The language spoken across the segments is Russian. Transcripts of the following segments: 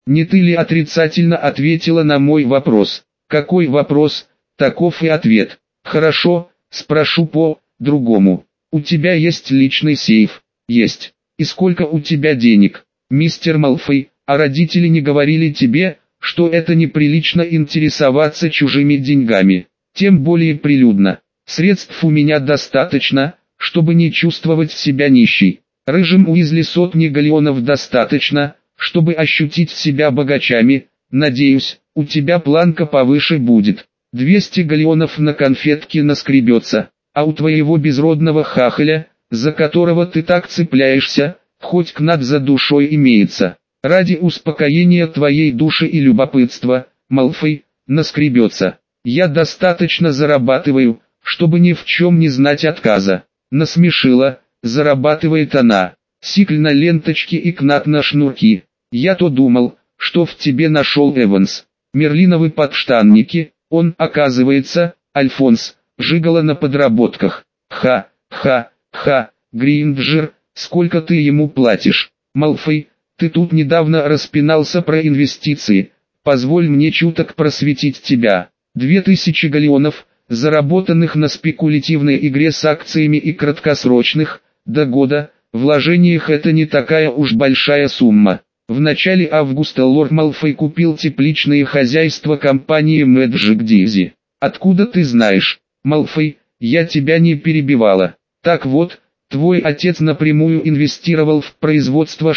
Не ты ли отрицательно ответила на мой вопрос? Какой вопрос, таков и ответ. Хорошо, спрошу по-другому. У тебя есть личный сейф? Есть. И сколько у тебя денег? Мистер Малфой, а родители не говорили тебе, что это неприлично интересоваться чужими деньгами? Тем более прилюдно. Средств у меня достаточно, чтобы не чувствовать себя нищей. Рыжим Уизли сотни галлеонов достаточно, чтобы ощутить себя богачами. Надеюсь, у тебя планка повыше будет. 200 галлеонов на конфетке наскребется, а у твоего безродного хахаля, за которого ты так цепляешься, хоть кнат за душой имеется. Ради успокоения твоей души и любопытства, Малфой, наскребется. Я достаточно зарабатываю, чтобы ни в чем не знать отказа. Насмешила, зарабатывает она. Сикль на ленточке и кнат на шнурки. Я-то думал, что в тебе нашел Эванс. Мерлиновы подштанники, он, оказывается, Альфонс, жигало на подработках. Ха, Гринджер, сколько ты ему платишь? Малфой, ты тут недавно распинался про инвестиции, позволь мне чуток просветить тебя. 2000 галлеонов, заработанных на спекулятивной игре с акциями и краткосрочных, до года, вложениях это не такая уж большая сумма. В начале августа лорд Малфой купил тепличное хозяйство компании Magic Dizzy. Откуда ты знаешь, Малфой, я тебя не перебивала. Так вот, твой отец напрямую инвестировал в производство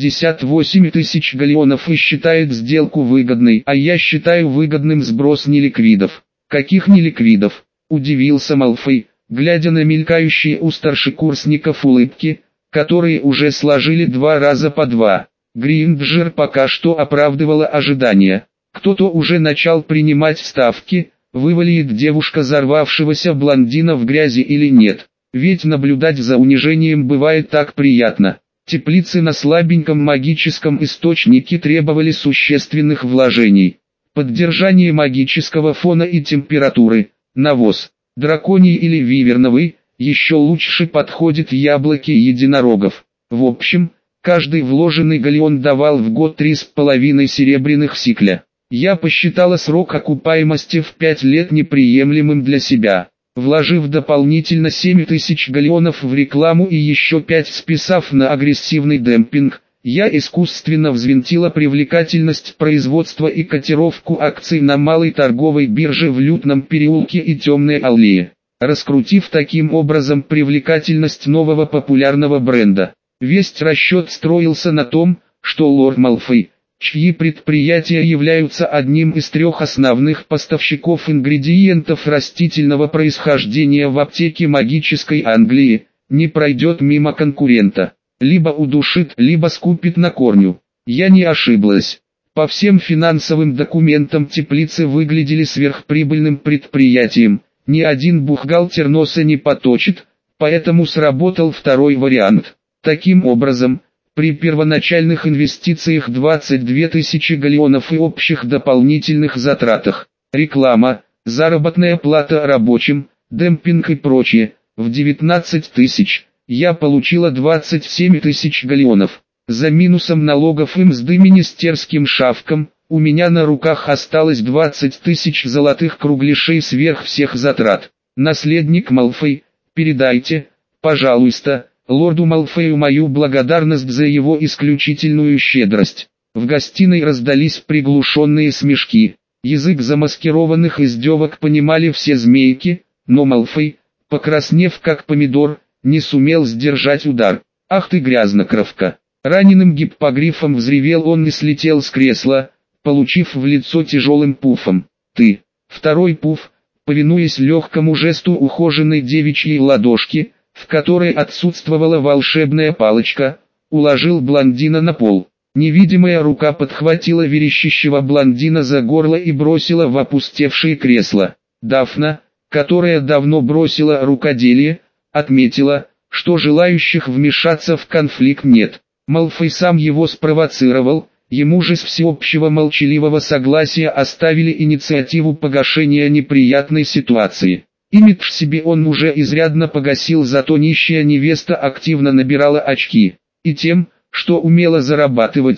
68 тысяч галлеонов и считает сделку выгодной, а я считаю выгодным сброс неликвидов. Каких неликвидов? Удивился Малфой, глядя на мелькающие у старшекурсников улыбки, которые уже сложили 2 раза по 2. Гринджер пока что оправдывала ожидания. Кто-то уже начал принимать ставки, вывалит девушка взорвавшегося блондина в грязи или нет. Ведь наблюдать за унижением бывает так приятно. Теплицы на слабеньком магическом источнике требовали существенных вложений. Поддержание магического фона и температуры, навоз, драконий или виверновый, еще лучше подходит яблоки единорогов. В общем, каждый вложенный галлеон давал в год 3,5 серебряных сикля. Я посчитала срок окупаемости в 5 лет неприемлемым для себя. Вложив дополнительно 7000 галлеонов в рекламу и еще 5 списав на агрессивный демпинг, я искусственно взвинтила привлекательность производства и котировку акций на малой торговой бирже в Лютном переулке и Темной аллее, раскрутив таким образом привлекательность нового популярного бренда. Весь расчет строился на том, что лорд Малфой, чьи предприятия являются одним из 3 основных поставщиков ингредиентов растительного происхождения в аптеке магической Англии, не пройдет мимо конкурента. Либо удушит, либо скупит на корню. Я не ошиблась. По всем финансовым документам теплицы выглядели сверхприбыльным предприятием. Ни один бухгалтер носа не поточит, поэтому сработал второй вариант. Таким образом, при первоначальных инвестициях 22 тысячи галлеонов и общих дополнительных затратах, реклама, заработная плата рабочим, демпинг и прочее, в 19 тысяч, я получила 27 тысяч галлеонов. За минусом налогов и мзды министерским шавкам, у меня на руках осталось 20 тысяч золотых кругляшей сверх всех затрат. Наследник Малфой, передайте, пожалуйста, лорду Малфою мою благодарность за его исключительную щедрость. В гостиной раздались приглушенные смешки. Язык замаскированных издевок понимали все змейки, но Малфой, покраснев как помидор, не сумел сдержать удар. «Ах ты грязнокровка!» Раненым гиппогрифом взревел он и слетел с кресла, получив в лицо тяжелым пуфом. «Ты!» Второй пуф, повинуясь легкому жесту ухоженной девичьей ладошки, в которой отсутствовала волшебная палочка, уложил блондина на пол. Невидимая рука подхватила верещащего блондина за горло и бросила в опустевшее кресло. Дафна, которая давно бросила рукоделие, отметила, что желающих вмешаться в конфликт нет. Малфой сам его спровоцировал, ему же с всеобщего молчаливого согласия оставили инициативу погашения неприятной ситуации. Имидж себе он уже изрядно погасил, зато нищая невеста активно набирала очки. И тем, что умела зарабатывать,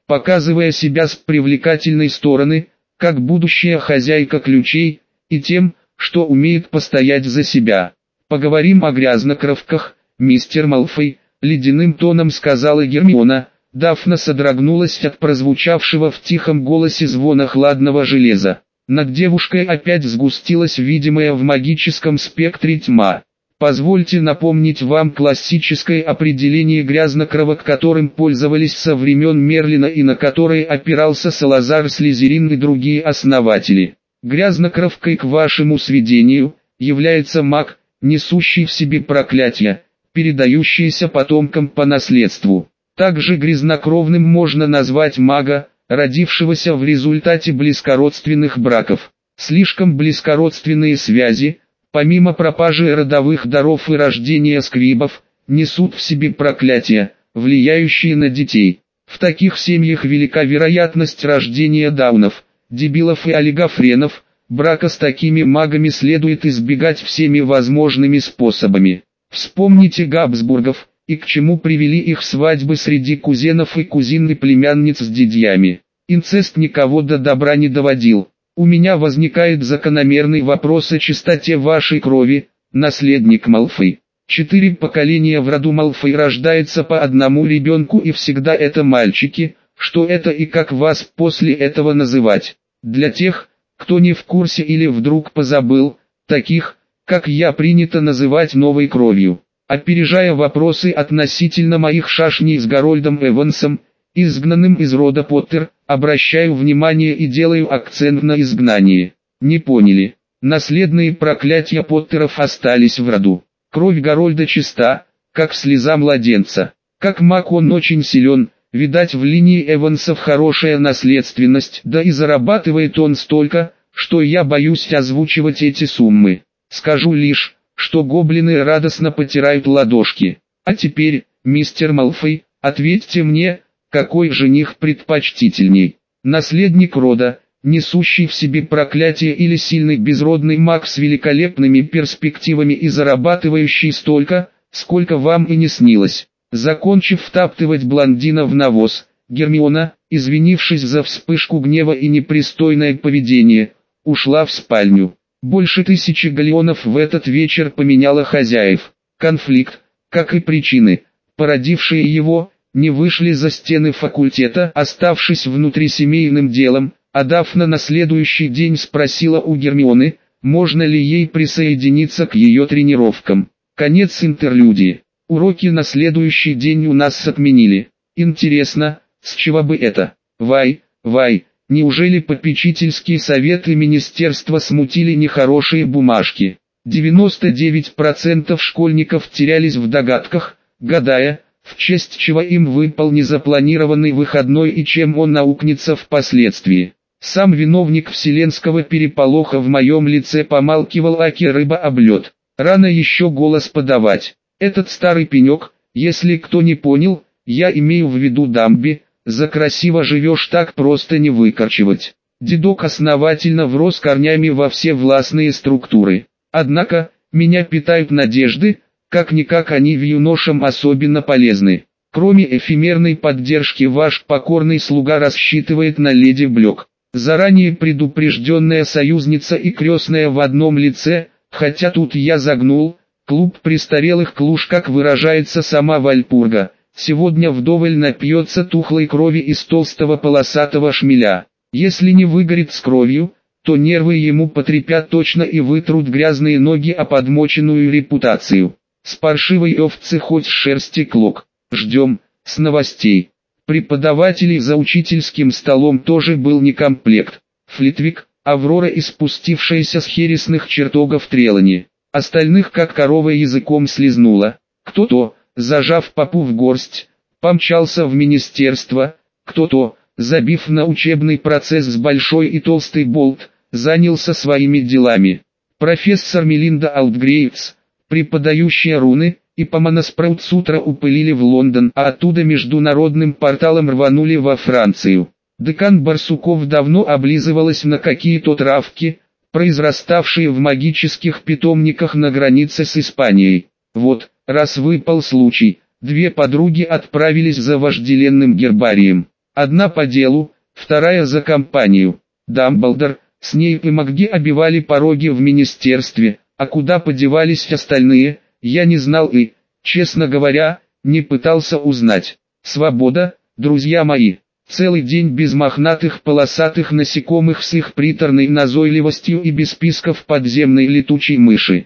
показывая себя с привлекательной стороны, как будущая хозяйка ключей, и тем, что умеет постоять за себя. «Поговорим о грязнокровках, мистер Малфой», — ледяным тоном сказала Гермиона. Дафна содрогнулась от прозвучавшего в тихом голосе звона хладного железа. Над девушкой опять сгустилась видимая в магическом спектре тьма. Позвольте напомнить вам классическое определение грязнокровок, которым пользовались со времен Мерлина и на которое опирался Салазар Слизерин и другие основатели. Грязнокровкой, к вашему сведению, является маг, несущий в себе проклятие, передающиеся потомкам по наследству. Также грязнокровным можно назвать мага, родившегося в результате близкородственных браков. Слишком близкородственные связи, помимо пропажи родовых даров и рождения сквибов, несут в себе проклятия, влияющие на детей. В таких семьях велика вероятность рождения даунов, дебилов и олигофренов. Брака с такими магами следует избегать всеми возможными способами. Вспомните Габсбургов, и к чему привели их свадьбы среди кузенов и кузин и племянниц с дядьями. Инцест никого до добра не доводил. У меня возникает закономерный вопрос о чистоте вашей крови, наследник Малфой. 4 поколения в роду Малфой рождается по одному ребенку, и всегда это мальчики. Что это и как вас после этого называть? Для тех, кто не в курсе или вдруг позабыл, таких, как я, принято называть новой кровью. Опережая вопросы относительно моих шашней с Гарольдом Эвансом, изгнанным из рода Поттер, обращаю внимание и делаю акцент на изгнании. Не поняли? Наследные проклятия Поттеров остались в роду. Кровь Гарольда чиста, как слеза младенца. Как маг он очень силен, видать, в линии Эвансов хорошая наследственность, да и зарабатывает он столько, что я боюсь озвучивать эти суммы. Скажу лишь, что гоблины радостно потирают ладошки. А теперь, мистер Малфой, ответьте мне, какой жених предпочтительней? Наследник рода, несущий в себе проклятие, или сильный безродный маг с великолепными перспективами и зарабатывающий столько, сколько вам и не снилось? Закончив втаптывать блондина в навоз, Гермиона, извинившись за вспышку гнева и непристойное поведение, ушла в спальню. Больше 1000 галеонов в этот вечер поменяло хозяев. Конфликт, как и причины, породившие его, не вышли за стены факультета, оставшись внутрисемейным делом, а Дафна на следующий день спросила у Гермионы, можно ли ей присоединиться к ее тренировкам. Конец интерлюдии. Уроки на следующий день у нас отменили. Интересно, с чего бы это? Вай, неужели попечительский совет и министерство смутили нехорошие бумажки? 99% школьников терялись в догадках, гадая, в честь чего им выпал незапланированный выходной и чем он аукнется впоследствии. Сам виновник вселенского переполоха в моем лице помалкивал, аки рыба об лед. Рано еще голос подавать. Этот старый пенек, если кто не понял, я имею в виду Дамби, за красиво живешь так просто не выкорчевать. Дедок основательно врос корнями во все властные структуры. Однако, меня питают надежды, как-никак они в юношам особенно полезны. Кроме эфемерной поддержки, ваш покорный слуга рассчитывает на леди Блёк. Заранее предупрежденная союзница и крестная в одном лице, хотя тут я загнул, клуб престарелых клуж, как выражается сама Вальпурга, сегодня вдоволь напьется тухлой крови из толстого полосатого шмеля. Если не выгорит с кровью, то нервы ему потрепят точно и вытрут грязные ноги о подмоченную репутацию. С паршивой овцы хоть с шерсти клок. Ждем, с новостей. Преподавателей за учительским столом тоже был некомплект. Флитвик, Аврора и спустившаяся с хересных чертогов Трелани. Остальных как корова языком слезнула. Кто-то, зажав попу в горсть, помчался в министерство, кто-то, забив на учебный процесс с большой и толстый болт, занялся своими делами. Профессор Мелинда Аутгрейвс, преподающая руны, и по Моноспраут с утра упылили в Лондон, а оттуда международным порталом рванули во Францию. Декан Барсуков давно облизывалась на какие-то травки, произраставшие в магических питомниках на границе с Испанией. Вот, раз выпал случай, две подруги отправились за вожделенным гербарием. Одна по делу, вторая за компанию. Дамблдор, Снейп и МакГи обивали пороги в министерстве, а куда подевались остальные, я не знал и, честно говоря, не пытался узнать. Свобода, друзья мои. Целый день без мохнатых полосатых насекомых с их приторной назойливостью и без списков подземной летучей мыши.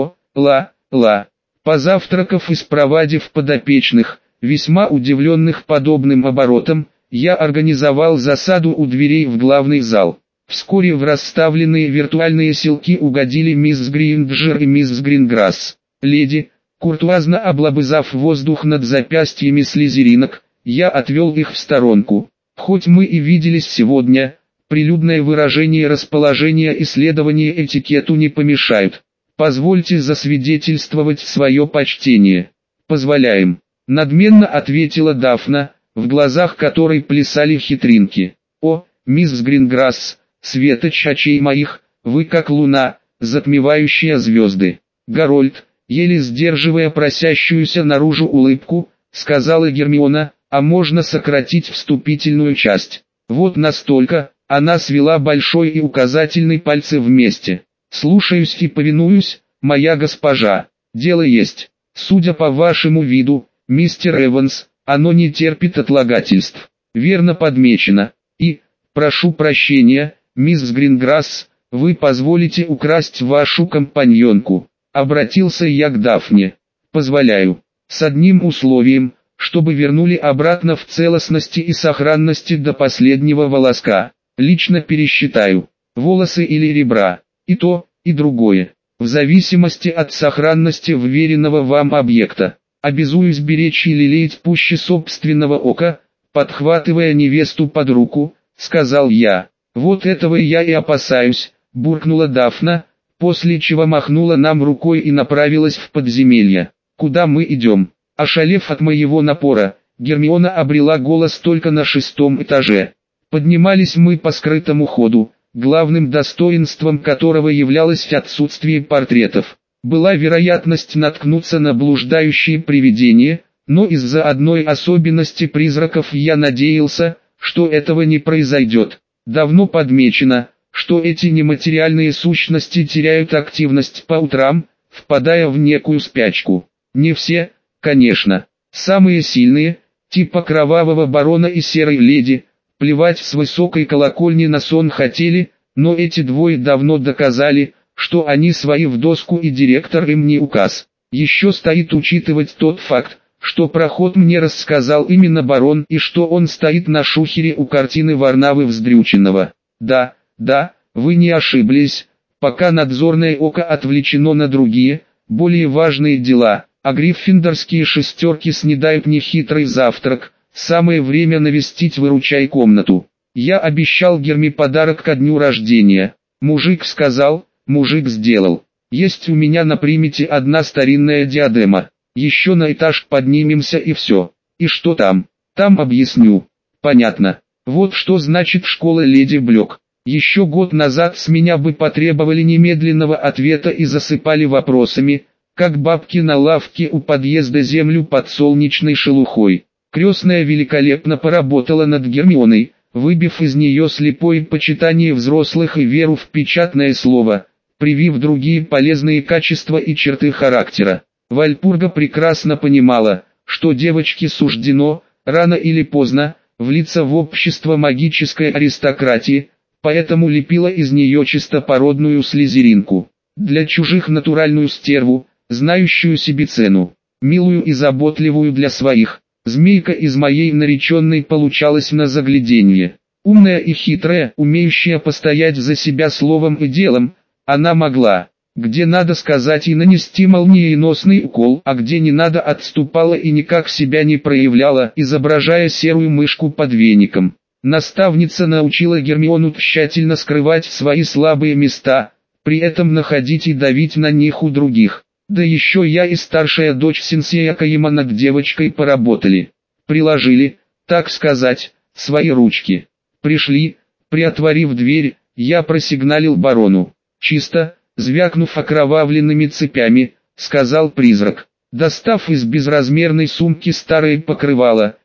Ла. Позавтракав и спровадив подопечных, весьма удивленных подобным оборотом, я организовал засаду у дверей в главный зал. Вскоре в расставленные виртуальные селки угодили мисс Гринджер и мисс Гринграсс. Леди, куртуазно облобызав воздух над запястьями слизеринок, я отвел их в сторонку. Хоть мы и виделись сегодня, прилюдное выражение расположения и следование этикету не помешают. Позвольте засвидетельствовать свое почтение. Позволяем. Надменно ответила Дафна, в глазах которой плясали хитринки. О, мисс Гринграсс, светоч очей моих, вы как луна, затмевающая звезды. Гарольд, еле сдерживая просящуюся наружу улыбку, сказала Гермиона, а можно сократить вступительную часть. Вот настолько, она свела большой и указательный пальцы вместе. Слушаюсь и повинуюсь, моя госпожа. Дело есть. Судя по вашему виду, мистер Эванс, оно не терпит отлагательств. Верно подмечено. И, прошу прощения, мисс Гринграсс, вы позволите украсть вашу компаньонку. Обратился я к Дафне. Позволяю. С одним условием, чтобы вернули обратно в целостности и сохранности до последнего волоска. Лично пересчитаю, волосы или ребра, и то, и другое, в зависимости от сохранности вверенного вам объекта. Обязуюсь беречь и лелеять пуще собственного ока, подхватывая невесту под руку, сказал я. Вот этого я и опасаюсь, буркнула Дафна, после чего махнула нам рукой и направилась в подземелье. Куда мы идем? Ошалев от моего напора, Гермиона обрела голос только на 6-м этаже. Поднимались мы по скрытому ходу, главным достоинством которого являлось отсутствие портретов. Была вероятность наткнуться на блуждающие привидения, но из-за одной особенности призраков я надеялся, что этого не произойдет. Давно подмечено, что эти нематериальные сущности теряют активность по утрам, впадая в некую спячку. Не все, конечно. Самые сильные, типа Кровавого Барона и Серой Леди, плевать с высокой колокольни на сон хотели, но эти двое давно доказали, что они свои в доску и директор им не указ. Еще стоит учитывать тот факт, что проход мне рассказал именно барон и что он стоит на шухере у картины Варнавы Вздрюченного. Да, вы не ошиблись, пока надзорное око отвлечено на другие, более важные дела, а гриффиндорские шестерки снедают нехитрый завтрак, самое время навестить выручай комнату. Я обещал Герми подарок ко дню рождения. Мужик сказал, мужик сделал. Есть у меня на примете одна старинная диадема. Еще на этаж поднимемся и все. И что там? Там объясню. Понятно. Вот что значит школа Леди Блёк. Еще год назад с меня бы потребовали немедленного ответа и засыпали вопросами, как бабки на лавке у подъезда землю под солнечной шелухой. Крестная великолепно поработала над Гермионой, выбив из нее слепое почитание взрослых и веру в печатное слово, привив другие полезные качества и черты характера. Вальпурга прекрасно понимала, что девочке суждено, рано или поздно, влиться в общество магической аристократии, поэтому лепила из нее чистопородную слизеринку. Для чужих натуральную стерву, знающую себе цену, милую и заботливую для своих. Змейка из моей нареченной получалась на загляденье. Умная и хитрая, умеющая постоять за себя словом и делом, она могла, где надо сказать и нанести молниеносный укол, а где не надо отступала и никак себя не проявляла, изображая серую мышку под веником. Наставница научила Гермиону тщательно скрывать свои слабые места, при этом находить и давить на них у других. Да еще я и старшая дочь Сенсея Каима над девочкой поработали. Приложили, так сказать, свои ручки. Пришли, приотворив дверь, я просигналил барону. Чисто, звякнув окровавленными цепями, сказал призрак. Достав из безразмерной сумки старое покрывало,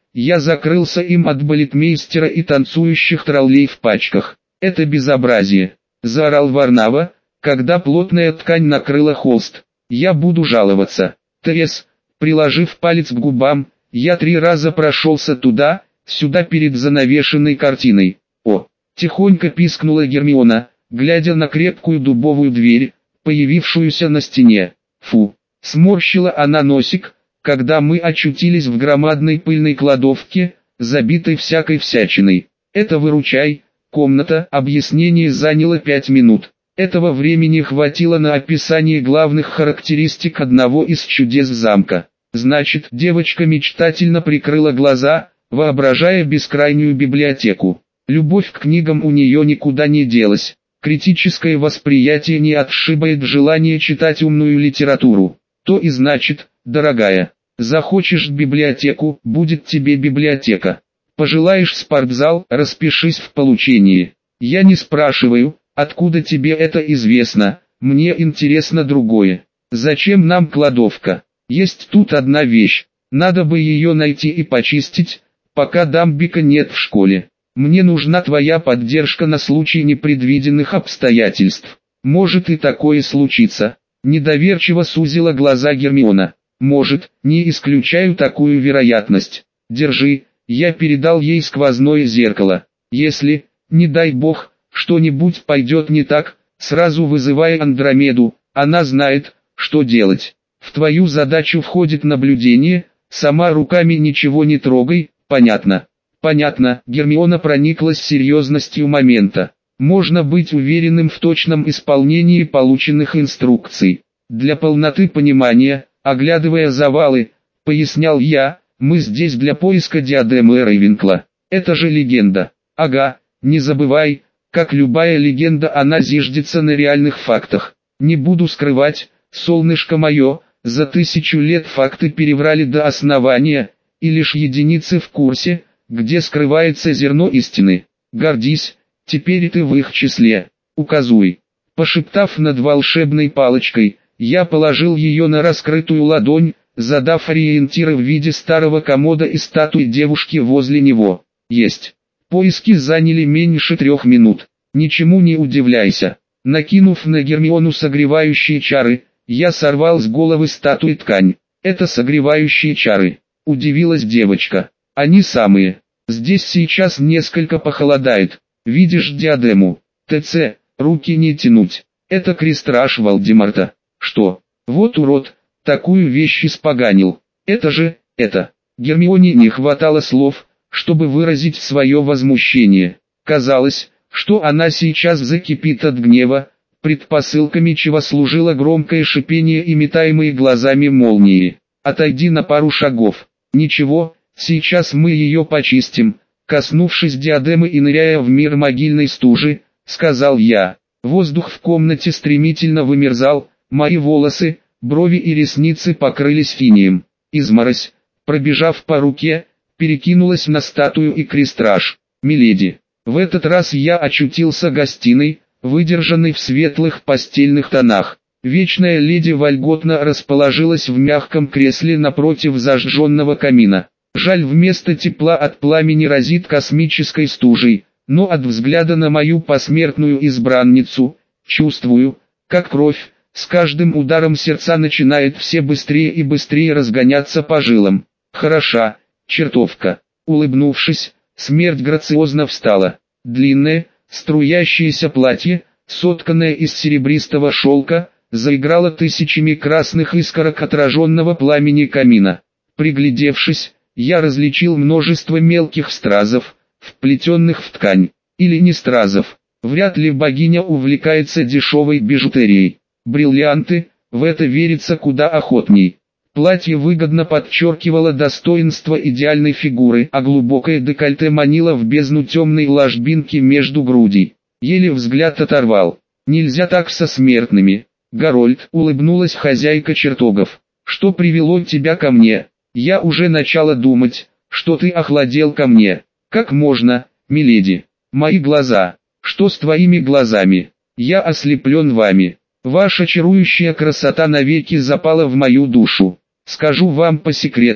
я закрылся им от балетмейстера и танцующих троллей в пачках. «Это безобразие!» – заорал Варнава, когда плотная ткань накрыла холст. «Я буду жаловаться». Т.С. Приложив палец к губам, я 3 раза прошелся туда-сюда перед занавешенной картиной. «О!» – тихонько пискнула Гермиона, глядя на крепкую дубовую дверь, появившуюся на стене. «Фу!» – сморщила она носик, когда мы очутились в громадной пыльной кладовке, забитой всякой всячиной. «Это выручай, комната». Объяснение заняло 5 минут. Этого времени хватило на описание главных характеристик одного из чудес замка. Значит, девочка мечтательно прикрыла глаза, воображая бескрайнюю библиотеку. Любовь к книгам у нее никуда не делась. Критическое восприятие не отшибает желание читать умную литературу. То и значит, дорогая, захочешь библиотеку, будет тебе библиотека. Пожелаешь спортзал, распишись в получении. Я не спрашиваю, откуда тебе это известно, мне интересно другое. Зачем нам кладовка? Есть тут одна вещь, надо бы ее найти и почистить, пока Дамбика нет в школе. Мне нужна твоя поддержка на случай непредвиденных обстоятельств. Может и такое случится. Недоверчиво сузила глаза Гермиона. Может, не исключаю такую вероятность. Держи, я передал ей сквозное зеркало. Если, не дай бог, что-нибудь пойдет не так, сразу вызывай Андромеду, она знает, что делать. В твою задачу входит наблюдение, сама руками ничего не трогай, понятно? Понятно, Гермиона прониклась серьезностью момента. Можно быть уверенным в точном исполнении полученных инструкций. Для полноты понимания, оглядывая завалы, пояснял я, мы здесь для поиска диадемы Рейвенкла. Это же легенда. Ага, не забывай, как любая легенда она зиждется на реальных фактах. Не буду скрывать, солнышко мое, за 1000 лет факты переврали до основания, и лишь единицы в курсе, где скрывается зерно истины. Гордись, теперь и ты в их числе. Указуй. Пошептав над волшебной палочкой, я положил ее на раскрытую ладонь, задав ориентиры в виде старого комода и статуи девушки возле него. Есть. Поиски заняли меньше 3 минут. Ничему не удивляйся. Накинув на Гермиону согревающие чары, я сорвал с головы статуи ткань. Это согревающие чары. Удивилась девочка. Они самые. Здесь сейчас несколько похолодает. Видишь диадему? ТЦ, руки не тянуть. Это крестраж Волдемарта. Что? Вот урод, такую вещь испоганил. Это же, это. Гермионе не хватало слов, чтобы выразить свое возмущение. Казалось, что она сейчас закипит от гнева, предпосылками чего служило громкое шипение и метаемые глазами молнии. Отойди на пару шагов. Ничего, сейчас мы ее почистим. Коснувшись диадемы и ныряя в мир могильной стужи, сказал я. Воздух в комнате стремительно вымерзал, мои волосы, брови и ресницы покрылись инеем. Изморозь, пробежав по руке, перекинулась на статую и крестраж. «Миледи». В этот раз я очутился гостиной, выдержанной в светлых постельных тонах. Вечная леди вольготно расположилась в мягком кресле напротив зажженного камина. Жаль, вместо тепла от пламени разит космической стужей, но от взгляда на мою посмертную избранницу, чувствую, как кровь, с каждым ударом сердца начинает все быстрее и быстрее разгоняться по жилам. Хороша, чертовка. Улыбнувшись, смерть грациозно встала. Длинное, струящееся платье, сотканное из серебристого шелка, заиграло тысячами красных искорок отраженного пламени камина. Приглядевшись, я различил множество мелких стразов, вплетенных в ткань, или не стразов. Вряд ли богиня увлекается дешевой бижутерией. Бриллианты, в это верится куда охотней. Платье выгодно подчеркивало достоинство идеальной фигуры, а глубокое декольте манило в бездну темной ложбинки между грудей. Еле взгляд оторвал. Нельзя так со смертными. Гарольд, улыбнулась хозяйка чертогов. Что привело тебя ко мне? Я уже начала думать, что ты охладел ко мне. Как можно, миледи? Мои глаза. Что с твоими глазами? Я ослеплен вами. Ваша чарующая красота навеки запала в мою душу. Скажу вам по секрету,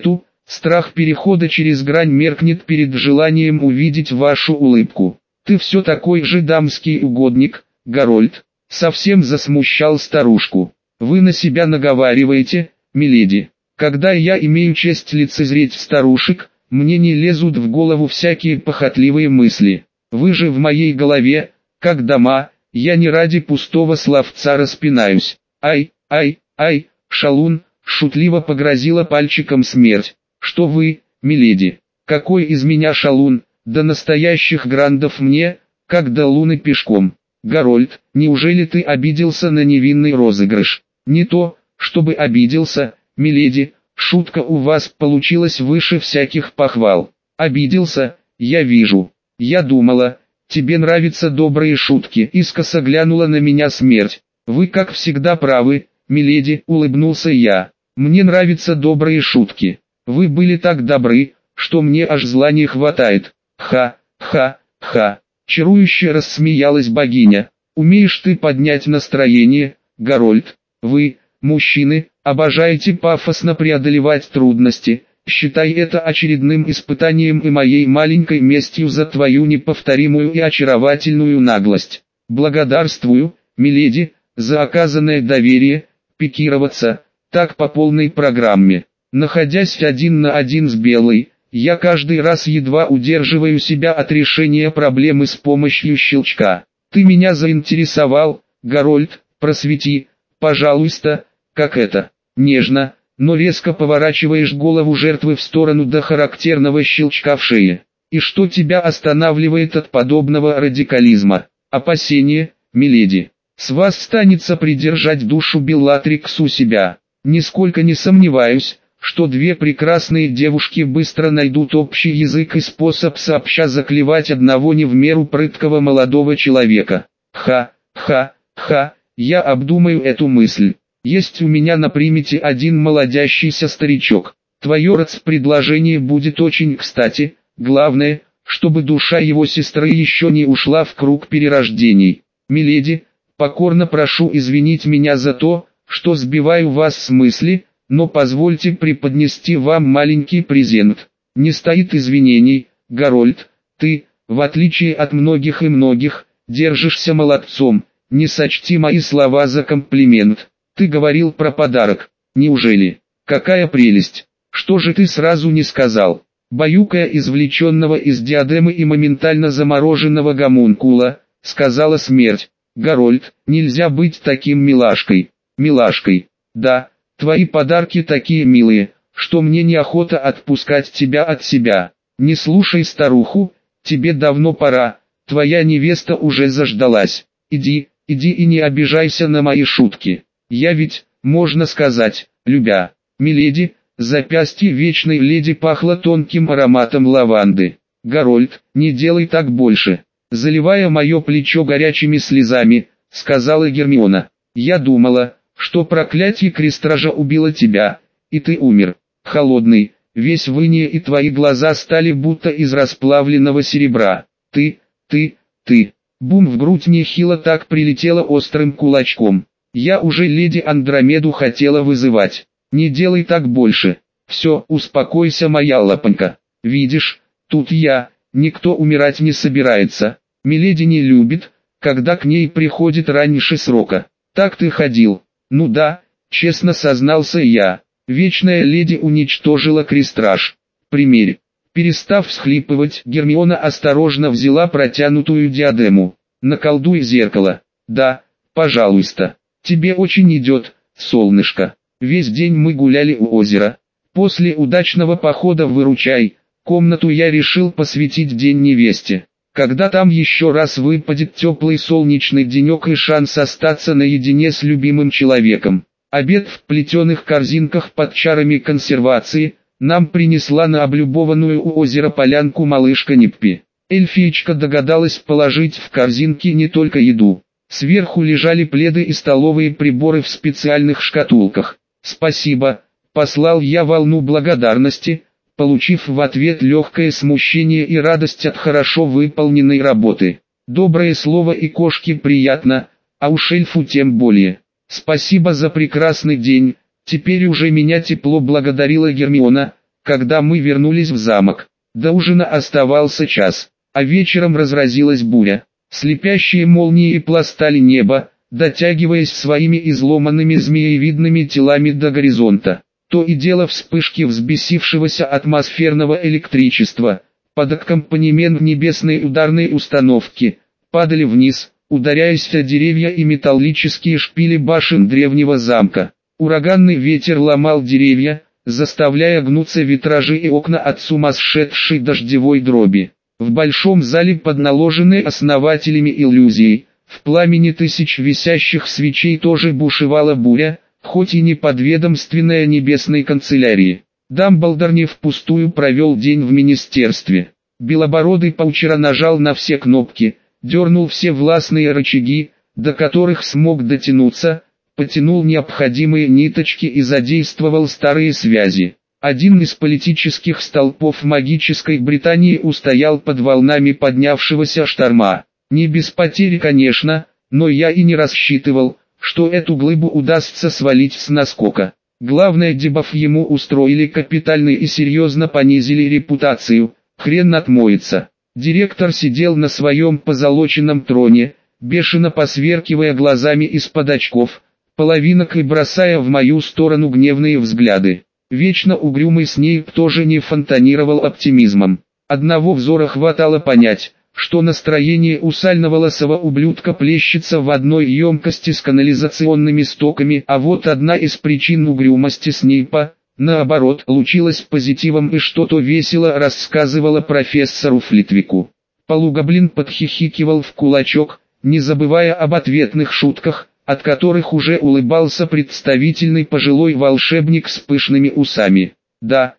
Страх перехода через грань меркнет перед желанием увидеть вашу улыбку. Ты все такой же дамский угодник, Гарольд. Совсем засмущал старушку. Вы на себя наговариваете, миледи. Когда я имею честь лицезреть старушек, мне не лезут в голову всякие похотливые мысли. Вы же в моей голове, как дома, я не ради пустого словца распинаюсь. Ай, ай, ай, шалун, шутливо погрозила пальчиком смерть. Что вы, миледи, какой из меня шалун, до настоящих грандов мне, как до луны пешком. Гарольд, неужели ты обиделся на невинный розыгрыш? Не то, чтобы обиделся, миледи, шутка у вас получилась выше всяких похвал. Обиделся, я вижу. Я думала, тебе нравятся добрые шутки. Искоса глянула на меня смерть. Вы как всегда правы, миледи, улыбнулся я. Мне нравятся добрые шутки. Вы были так добры, что мне аж зла не хватает. Ха, ха, ха. Чарующе рассмеялась богиня. Умеешь ты поднять настроение, Гарольд? Вы, мужчины, обожаете пафосно преодолевать трудности. Считай это очередным испытанием и моей маленькой местью за твою неповторимую и очаровательную наглость. Благодарствую, миледи, за оказанное доверие, пикироваться, так по полной программе. Находясь один на один с Белой, я каждый раз едва удерживаю себя от решения проблемы с помощью щелчка. Ты меня заинтересовал, Гарольд, просвети, пожалуйста, как это, нежно, но резко поворачиваешь голову жертвы в сторону до характерного щелчка в шее. И что тебя останавливает от подобного радикализма? Опасение, миледи. С вас станется придержать душу Беллатрикс у себя. Нисколько не сомневаюсь, что две прекрасные девушки быстро найдут общий язык и способ сообща заклевать одного не в меру прыткого молодого человека. Ха, ха, ха, я обдумаю эту мысль. Есть у меня на примете один молодящийся старичок. Твое предложение будет очень кстати, главное, чтобы душа его сестры еще не ушла в круг перерождений. Миледи, покорно прошу извинить меня за то, что сбиваю вас с мысли, но позвольте преподнести вам маленький презент. Не стоит извинений, Гарольд, ты, в отличие от многих и многих, держишься молодцом, не сочти мои слова за комплимент. Ты говорил про подарок, неужели? Какая прелесть! Что же ты сразу не сказал? Баюкая извлеченного из диадемы и моментально замороженного гомункула, сказала смерть. Гарольд, нельзя быть таким милашкой. Милашкой, да. Твои подарки такие милые, что мне неохота отпускать тебя от себя. Не слушай старуху, тебе давно пора, твоя невеста уже заждалась. Иди, иди и не обижайся на мои шутки. Я ведь, можно сказать, любя. Миледи, запястье вечной леди пахло тонким ароматом лаванды. Гарольд, не делай так больше. Заливая мое плечо горячими слезами, сказала Гермиона. Я думала, что проклятие крестража убило тебя, и ты умер. Холодный, весь в инее, и твои глаза стали будто из расплавленного серебра. Ты. Бум, в грудь нехило так прилетело острым кулачком. Я уже леди Андромеду хотела вызывать. Не делай так больше. Все, успокойся, моя лапонька. Видишь, тут я, никто умирать не собирается. Миледи не любит, когда к ней приходит раньше срока. Так ты ходил. Ну да, честно сознался я. Вечная леди уничтожила крестраж. Примерь. Перестав всхлипывать, Гермиона осторожно взяла протянутую диадему. Наколдуй зеркало. Да, пожалуйста. Тебе очень идет, солнышко. Весь день мы гуляли у озера. После удачного похода в Выручай, комнату я решил посвятить день невесте. Когда там еще раз выпадет теплый солнечный денек и шанс остаться наедине с любимым человеком. Обед в плетеных корзинках под чарами консервации нам принесла на облюбованную у озера полянку малышка Ниппи. Эльфиечка догадалась положить в корзинки не только еду. Сверху лежали пледы и столовые приборы в специальных шкатулках. «Спасибо», — послал я волну благодарности, получив в ответ легкое смущение и радость от хорошо выполненной работы. Доброе слово и кошке приятно, а уж эльфу тем более. «Спасибо за прекрасный день», — теперь уже меня тепло благодарила Гермиона, когда мы вернулись в замок. До ужина оставался час, а вечером разразилась буря. Слепящие молнии пластали небо, дотягиваясь своими изломанными змеевидными телами до горизонта. То и дело вспышки взбесившегося атмосферного электричества, под аккомпанемент небесной ударной установки, падали вниз, ударяясь о деревья и металлические шпили башен древнего замка. Ураганный ветер ломал деревья, заставляя гнуться витражи и окна от сумасшедшей дождевой дроби. В большом зале под наложенной основателями иллюзией, в пламени тысяч висящих свечей тоже бушевала буря, хоть и не подведомственная небесной канцелярии. Дамблдор не впустую провел день в министерстве. Белобородый паучара нажал на все кнопки, дернул все властные рычаги, до которых смог дотянуться, потянул необходимые ниточки и задействовал старые связи. Один из политических столпов магической Британии устоял под волнами поднявшегося шторма. Не без потери, конечно, но я и не рассчитывал, что эту глыбу удастся свалить с наскока. Главное, дебаф ему устроили капитальный и серьезно понизили репутацию, хрен отмоется. Директор сидел на своем позолоченном троне, бешено посверкивая глазами из-под очков, половинкой бросая в мою сторону гневные взгляды. Вечно угрюмый Снейп тоже не фонтанировал оптимизмом. Одного взора хватало понять, что настроение у сальноволосого ублюдка плещется в одной емкости с канализационными стоками, а вот одна из причин угрюмости Снейпа, наоборот, лучилась позитивом и что-то весело рассказывала профессору Флитвику. Полугоблин подхихикивал в кулачок, не забывая об ответных шутках, от которых уже улыбался представительный пожилой волшебник с пышными усами. Да,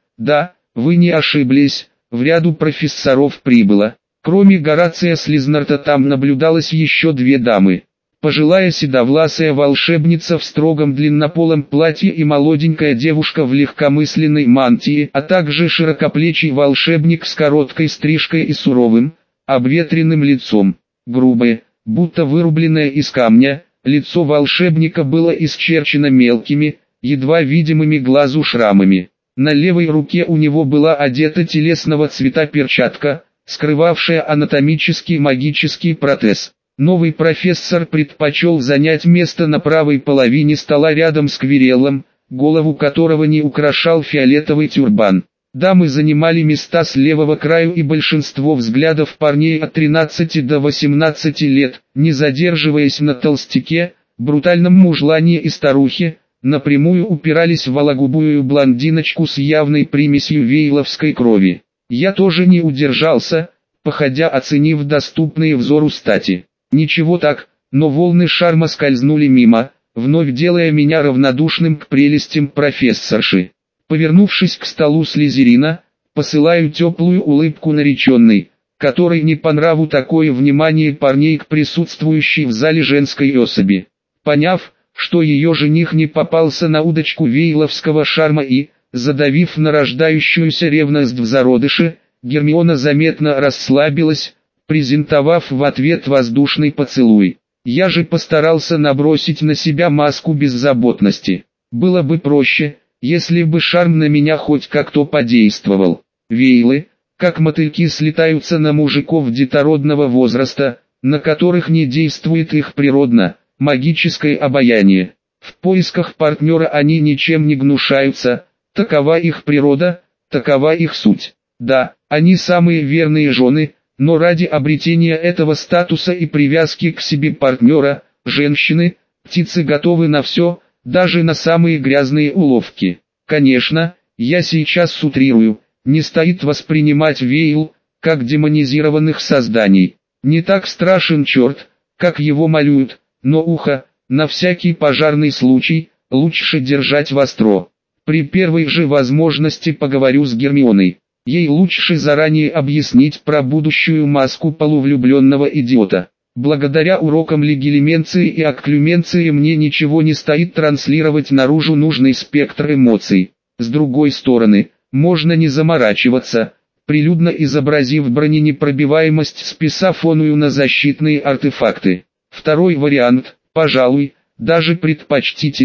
вы не ошиблись, в ряду профессоров прибыло. Кроме Горация Слизнарта там наблюдалось еще две дамы. Пожилая седовласая волшебница в строгом длиннополом платье и молоденькая девушка в легкомысленной мантии, а также широкоплечий волшебник с короткой стрижкой и суровым, обветренным лицом. Грубое, будто вырубленное из камня, лицо волшебника было исчерчено мелкими, едва видимыми глазу шрамами. На левой руке у него была одета телесного цвета перчатка, скрывавшая анатомический магический протез. Новый профессор предпочел занять место на правой половине стола рядом с Квиреллом, голову которого не украшал фиолетовый тюрбан. Дамы занимали места с левого краю, и большинство взглядов парней от 13 до 18 лет, не задерживаясь на толстяке, брутальном мужлане и старухе, напрямую упирались в вологубую блондиночку с явной примесью вейловской крови. Я тоже не удержался, походя оценив доступные взору стати. Ничего так, но волны шарма скользнули мимо, вновь делая меня равнодушным к прелестям профессорши. Повернувшись к столу Слизерина, посылаю теплую улыбку нареченной, которой не по нраву такое внимание парней к присутствующей в зале женской особи. Поняв, что ее жених не попался на удочку вейловского шарма и, задавив нарождающуюся ревность в зародыше, Гермиона заметно расслабилась, презентовав в ответ воздушный поцелуй. Я же постарался набросить на себя маску беззаботности. Было бы проще, если бы шарм на меня хоть как-то подействовал. Вейлы, как мотыльки, слетаются на мужиков детородного возраста, на которых не действует их природно, магическое обаяние. В поисках партнера они ничем не гнушаются, такова их природа, такова их суть. Да, они самые верные жены, но ради обретения этого статуса и привязки к себе партнера, женщины, птицы готовы на все, даже на самые грязные уловки. Конечно, я сейчас утрирую, не стоит воспринимать вейл, как демонизированных созданий. Не так страшен черт, как его малюют, но ухо, на всякий пожарный случай, лучше держать востро. При первой же возможности поговорю с Гермионой. Ей лучше заранее объяснить про будущую маску полувлюбленного идиота. Благодаря урокам легилименции и окклюменции мне ничего не стоит транслировать наружу нужный спектр эмоций. С другой стороны, можно не заморачиваться, прилюдно изобразив броненепробиваемость, списав оную на защитные артефакты. Второй вариант, пожалуй, даже предпочтительнее,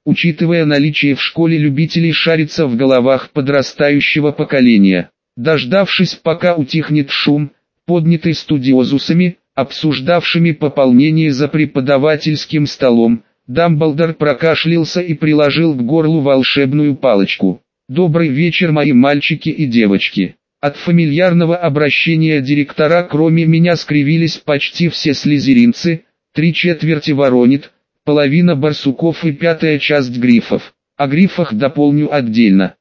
учитывая наличие в школе любителей шариться в головах подрастающего поколения. Дождавшись, пока утихнет шум, поднятый студиозусами, обсуждавшими пополнение за преподавательским столом, Дамблдор прокашлялся и приложил к горлу волшебную палочку. «Добрый вечер, мои мальчики и девочки». От фамильярного обращения директора кроме меня скривились почти все слизеринцы, 3/4 воронит, половина барсуков и 1/5 часть грифов. О грифах дополню отдельно.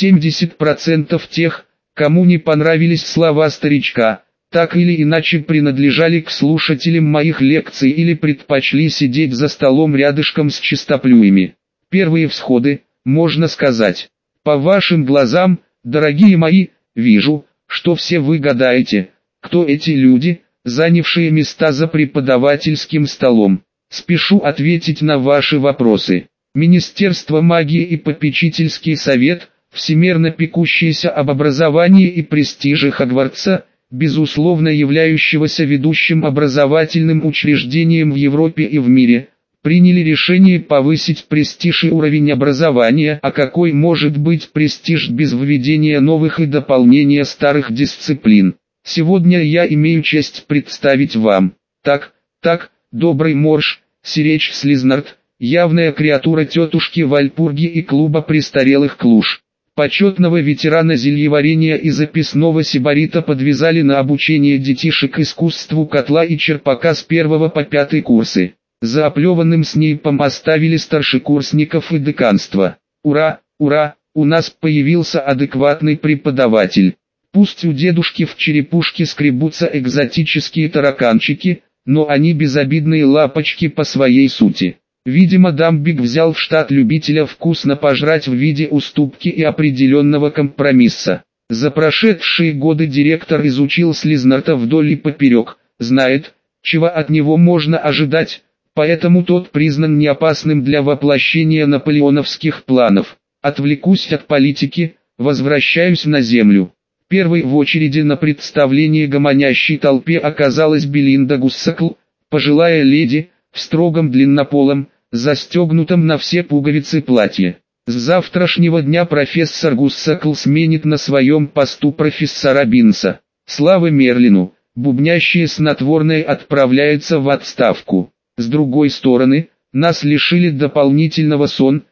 70% тех, кому не понравились слова старичка, так или иначе принадлежали к слушателям моих лекций или предпочли сидеть за столом рядышком с чистоплюями. Первые всходы, можно сказать. По вашим глазам, дорогие мои, вижу, что все вы гадаете, кто эти люди, занявшие места за преподавательским столом. Спешу ответить на ваши вопросы. Министерство магии и попечительский совет, всемерно пекущиеся об образовании и престиже Хогвартса, безусловно являющегося ведущим образовательным учреждением в Европе и в мире, приняли решение повысить престиж и уровень образования. А какой может быть престиж без введения новых и дополнения старых дисциплин? Сегодня я имею честь представить вам. Так, добрый Морж, Сиречь Слизнард, явная креатура тетушки Вальпурги и клуба престарелых Клуш. Почетного ветерана зельеварения и записного сибарита подвязали на обучение детишек искусству котла и черпака с 1 по 5 курсы. За оплеванным Снейпом оставили старшекурсников и деканство. Ура, ура, у нас появился адекватный преподаватель. Пусть у дедушки в черепушке скребутся экзотические тараканчики, но они безобидные лапочки по своей сути. Видимо, Дамбик взял в штат любителя вкусно пожрать в виде уступки и определенного компромисса. За прошедшие годы директор изучил Слизнарта вдоль и поперек, знает, чего от него можно ожидать, поэтому тот признан неопасным для воплощения наполеоновских планов. Отвлекусь от политики, возвращаюсь на землю. Первой в очереди на представление гомонящей толпе оказалась Белинда Гуссакл, пожилая леди, в строгом длиннополом, застегнутом на все пуговицы платье. С завтрашнего дня профессор Гуссакл сменит на своем посту профессора Бинса. Слава Мерлину, бубнящее снотворное отправляется в отставку. С другой стороны, нас лишили дополнительного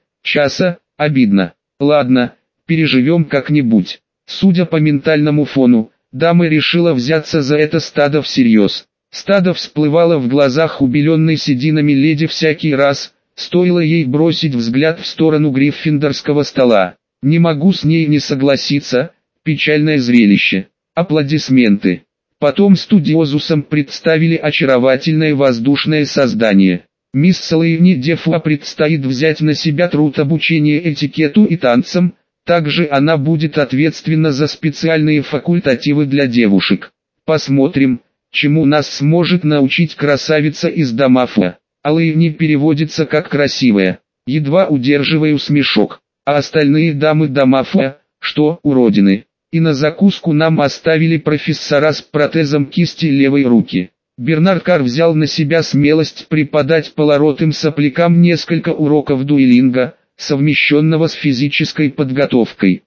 часа, обидно. Ладно, переживем как-нибудь. Судя по ментальному фону, дама решила взяться за это стадо всерьез. Стадо всплывало в глазах убеленной сединами леди всякий раз, стоило ей бросить взгляд в сторону гриффиндорского стола. Не могу с ней не согласиться, печальное зрелище. Аплодисменты. Потом студиозусам представили очаровательное воздушное создание. Мисс Салаевни Дефуа предстоит взять на себя труд обучения этикету и танцам, также она будет ответственна за специальные факультативы для девушек. Посмотрим, чему нас сможет научить красавица из Дамафуа. Алаевни переводится как «красивая». Едва удерживаю смешок. А остальные дамы Дамафуа, что уродины. И на закуску нам оставили профессора с протезом кисти левой руки. Бернард Карр взял на себя смелость преподать полоротым соплякам несколько уроков дуэлинга, совмещенного с физической подготовкой.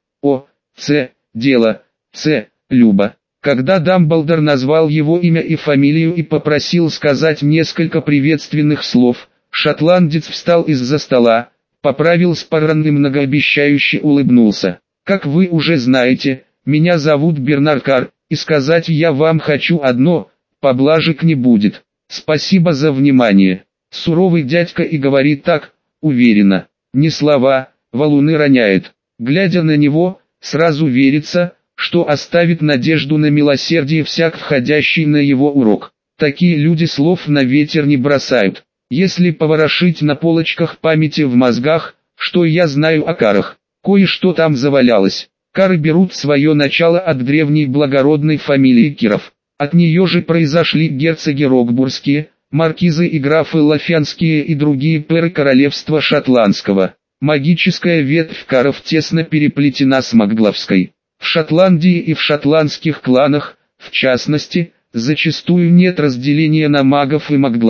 Дело, Люба. Когда Дамблдор назвал его имя и фамилию и попросил сказать несколько приветственных слов, шотландец встал из-за стола, поправил спаранный многообещающе улыбнулся. Как вы уже знаете, меня зовут Бернард Карр, и сказать я вам хочу одно, поблажек не будет. Спасибо за внимание. Суровый дядька и говорит так, уверенно. Не слова, валуны роняет. Глядя на него, сразу верится, что оставит надежду на милосердие всяк входящий на его урок. Такие люди слов на ветер не бросают. Если поворошить на полочках памяти в мозгах, что я знаю о карах, кое-что там завалялось. Кары берут свое начало от древней благородной фамилии Киров. От нее же произошли герцоги Рокбурские, маркизы и графы Лафянские и другие пэры королевства Шотландского. Магическая ветвь Каров тесно переплетена с Макгловской. В Шотландии и в шотландских кланах, в частности, зачастую нет разделения на магов и макглов,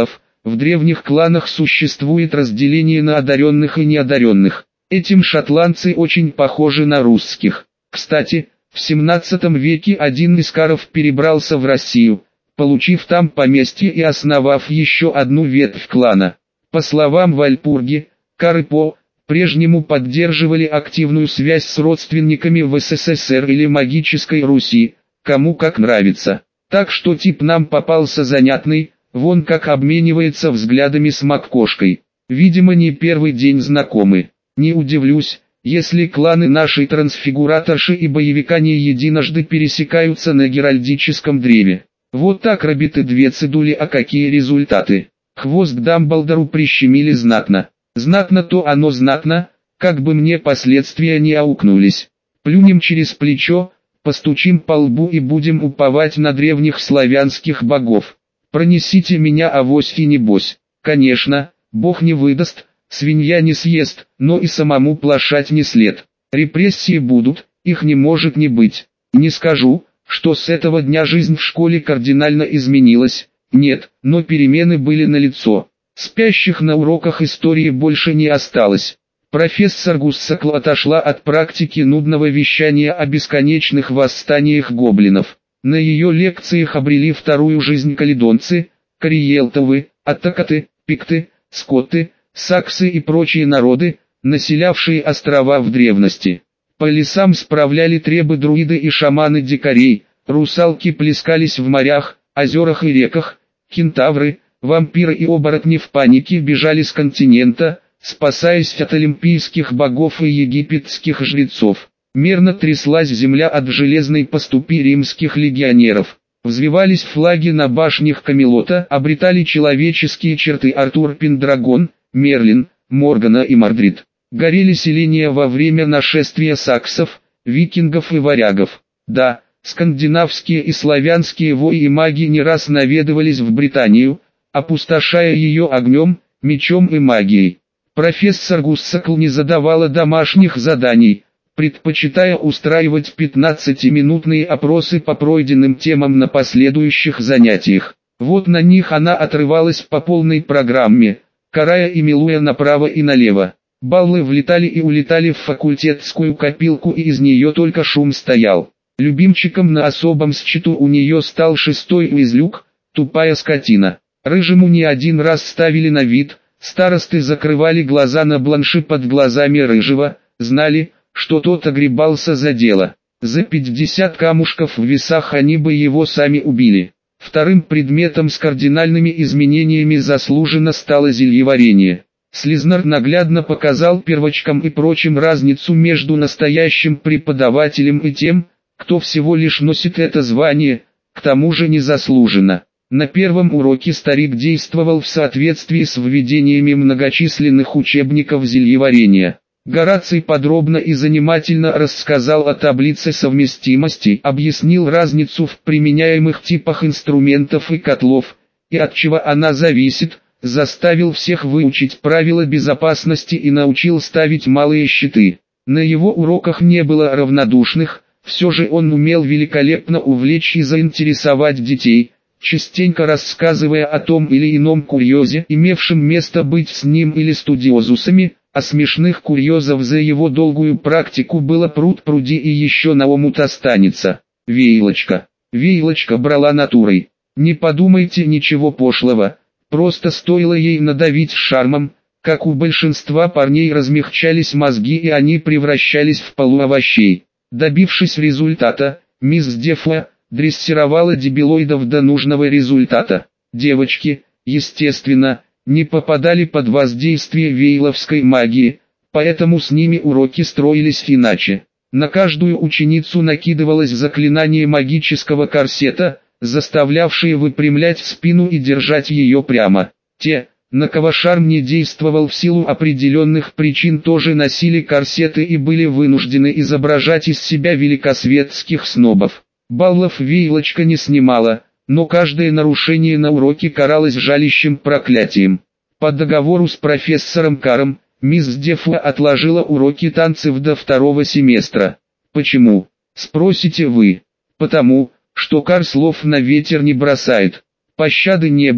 В древних кланах существует разделение на одаренных и неодаренных. Этим шотландцы очень похожи на русских. Кстати, в 17 веке один из каров перебрался в Россию, получив там поместье и основав еще одну ветвь клана. По словам Вальпурги, кары по-прежнему поддерживали активную связь с родственниками в СССР или магической Руси, кому как нравится. Так что тип нам попался занятный, вон как обменивается взглядами с Маккошкой. Видимо, не первый день знакомы. Не удивлюсь, если кланы нашей трансфигураторши и боевика не единожды пересекаются на геральдическом древе. Вот так робиты две цедули, а какие результаты. Хвост Дамблдору прищемили знатно. Знатно то оно знатно, как бы мне последствия не аукнулись. Плюнем через плечо, постучим по лбу и будем уповать на древних славянских богов. Пронесите меня авось и небось. Конечно, бог не выдаст, свинья не съест, но и самому плашать не след. Репрессии будут, их не может не быть. Не скажу, что с этого дня жизнь в школе кардинально изменилась, нет, но перемены были налицо. Спящих на уроках истории больше не осталось. Профессор Гуссакл отошла от практики нудного вещания о бесконечных восстаниях гоблинов. На ее лекциях обрели вторую жизнь каледонцы, кориелтовы, аттакаты, пикты, скотты, саксы и прочие народы, населявшие острова в древности. По лесам справляли требы друиды и шаманы дикарей, русалки плескались в морях, озерах и реках, кентавры, вампиры и оборотни в панике бежали с континента, спасаясь от олимпийских богов и египетских жрецов. Мерно тряслась земля от железной поступи римских легионеров. Взвивались флаги на башнях Камелота, обретали человеческие черты Артур Пендрагон, Мерлин, Моргана и Мордрид. Горели селения во время нашествия саксов, викингов и варягов. Да, скандинавские и славянские вои и маги не раз наведывались в Британию, опустошая ее огнем, мечом и магией. Профессор Гуссакл не задавала домашних заданий, предпочитая устраивать 15-минутные опросы по пройденным темам на последующих занятиях. Вот на них она отрывалась по полной программе, карая и милуя направо и налево. Баллы влетали и улетали в факультетскую копилку, и из нее только шум стоял. Любимчиком на особом счету у нее стал 6-й Уизлюк, тупая скотина. Рыжему не один раз ставили на вид, старосты закрывали глаза на бланши под глазами Рыжего, знали, что тот огребался за дело. За 50 камушков в весах они бы его сами убили. Вторым предметом с кардинальными изменениями заслуженно стало зельеварение. Слизнар наглядно показал первочкам и прочим разницу между настоящим преподавателем и тем, кто всего лишь носит это звание, к тому же незаслуженно. На первом уроке старик действовал в соответствии с введениями многочисленных учебников зельеварения. Гораций подробно и занимательно рассказал о таблице совместимости, объяснил разницу в применяемых типах инструментов и котлов, и от чего она зависит, заставил всех выучить правила безопасности и научил ставить малые щиты. На его уроках не было равнодушных, все же он умел великолепно увлечь и заинтересовать детей, частенько рассказывая о том или ином курьезе, имевшем место быть с ним или студиозусами, а смешных курьезов за его долгую практику было пруд-пруди и еще на омут останется. Вейлочка. Вейлочка брала натурой. Не подумайте ничего пошлого, просто стоило ей надавить шармом, как у большинства парней размягчались мозги и они превращались в полуовощей. Добившись результата, мисс Дефа дрессировала дебилоидов до нужного результата. Девочки, естественно, не попадали под воздействие вейловской магии, поэтому с ними уроки строились иначе. На каждую ученицу накидывалось заклинание магического корсета, заставлявшее выпрямлять спину и держать ее прямо. Те, на кого шарм не действовал в силу определенных причин, тоже носили корсеты и были вынуждены изображать из себя великосветских снобов. Баллов Вейлочка не снимала, но каждое нарушение на уроке каралось жалящим проклятием. По договору с профессором Каром, мисс Дефа отложила уроки танцев до второго семестра. Почему? Спросите вы. Потому, что Кар слов на ветер не бросает. Пощады не было,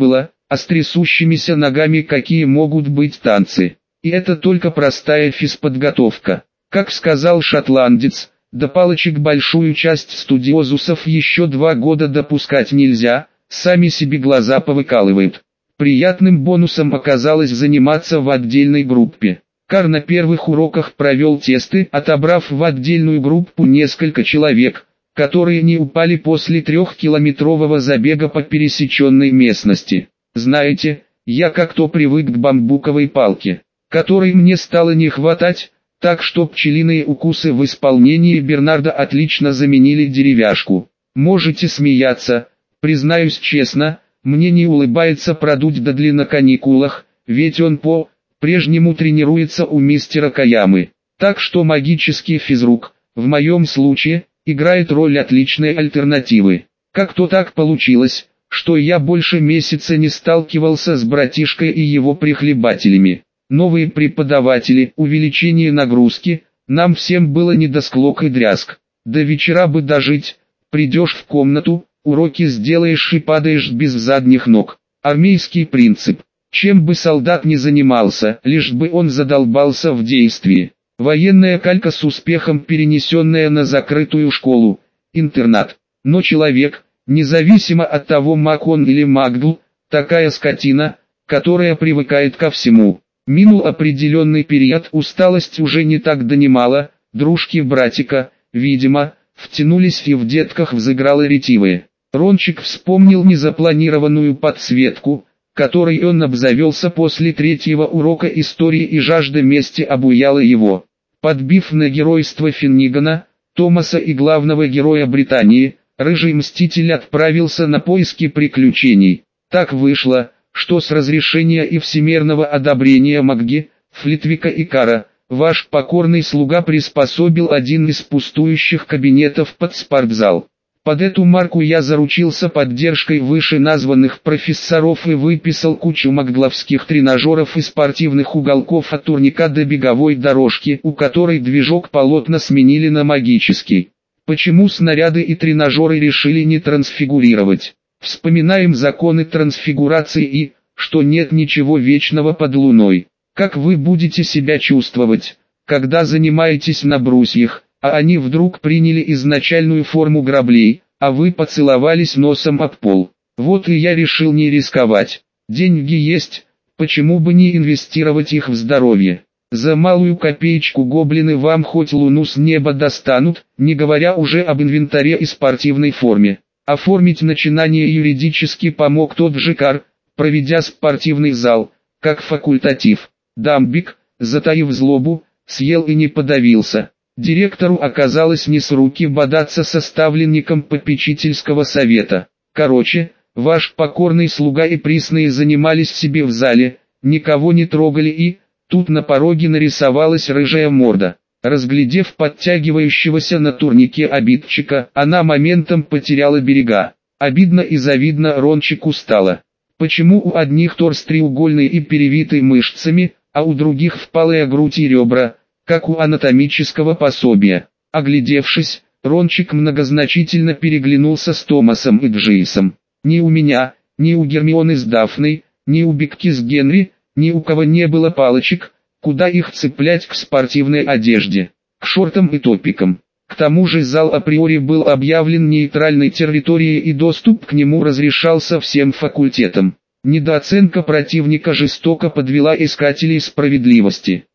а с трясущимися ногами какие могут быть танцы. И это только простая физподготовка. Как сказал шотландец, до палочек большую часть студиозусов еще 2 года допускать нельзя, сами себе глаза повыкалывают. Приятным бонусом оказалось заниматься в отдельной группе. Кар на первых уроках провел тесты, отобрав в отдельную группу несколько человек, которые не упали после 3-километрового забега по пересеченной местности. Знаете, я как-то привык к бамбуковой палке, которой мне стало не хватать, так что пчелиные укусы в исполнении Бернарда отлично заменили деревяшку. Можете смеяться, признаюсь честно, мне не улыбается продуть Дадли на каникулах, ведь он по-прежнему тренируется у мистера Каямы. Так что магический физрук, в моем случае, играет роль отличной альтернативы. Как-то так получилось, что я больше месяца не сталкивался с братишкой и его прихлебателями. Новые преподаватели, увеличение нагрузки, нам всем было не до склок и дрязг. До вечера бы дожить, придешь в комнату, уроки сделаешь и падаешь без задних ног. Армейский принцип. Чем бы солдат ни занимался, лишь бы он задолбался в действии. Военная калька с успехом перенесенная на закрытую школу, интернат. Но человек, независимо от того, маг он или магл, такая скотина, которая привыкает ко всему. Минул определенный период, усталость уже не так донимала, дружки братика, видимо, втянулись и в детках взыграло ретивое. Рончик вспомнил незапланированную подсветку, которой он обзавелся после 3-го урока истории, и жажда мести обуяла его. Подбив на геройство Финнигана, Томаса и главного героя Британии, Рыжий Мститель отправился на поиски приключений. Так вышло, что с разрешения и всемирного одобрения Магги, Флитвика и Кара, ваш покорный слуга приспособил один из пустующих кабинетов под спортзал. Под эту марку я заручился поддержкой вышеназванных профессоров и выписал кучу магловских тренажеров и спортивных уголков от турника до беговой дорожки, у которой движок полотна сменили на магический. Почему снаряды и тренажеры решили не трансфигурировать? Вспоминаем законы трансфигурации и, что нет ничего вечного под луной. Как вы будете себя чувствовать, когда занимаетесь на брусьях, а они вдруг приняли изначальную форму граблей, а вы поцеловались носом об пол? Вот и я решил не рисковать. Деньги есть, почему бы не инвестировать их в здоровье? За малую копеечку гоблины вам хоть луну с неба достанут, не говоря уже об инвентаре и спортивной форме. Оформить начинание юридически помог тот же Кар, проведя спортивный зал, как факультатив. Дамбик, затаив злобу, съел и не подавился. Директору оказалось не с руки бодаться со ставленником попечительского совета. Короче, ваш покорный слуга и присные занимались себе в зале, никого не трогали, и тут на пороге нарисовалась рыжая морда. Разглядев подтягивающегося на турнике обидчика, она моментом потеряла берега. Обидно и завидно Рончику стало. Почему у одних торс треугольный и перевитый мышцами, а у других впалая грудь и ребра, как у анатомического пособия? Оглядевшись, Рончик многозначительно переглянулся с Томасом и Джейсом. Ни у меня, ни у Гермионы с Дафной, ни у Бекки с Генри, ни у кого не было палочек, куда их цеплять к спортивной одежде, к шортам и топикам. К тому же зал априори был объявлен нейтральной территорией и доступ к нему разрешался всем факультетам. Недооценка противника жестоко подвела искателей справедливости.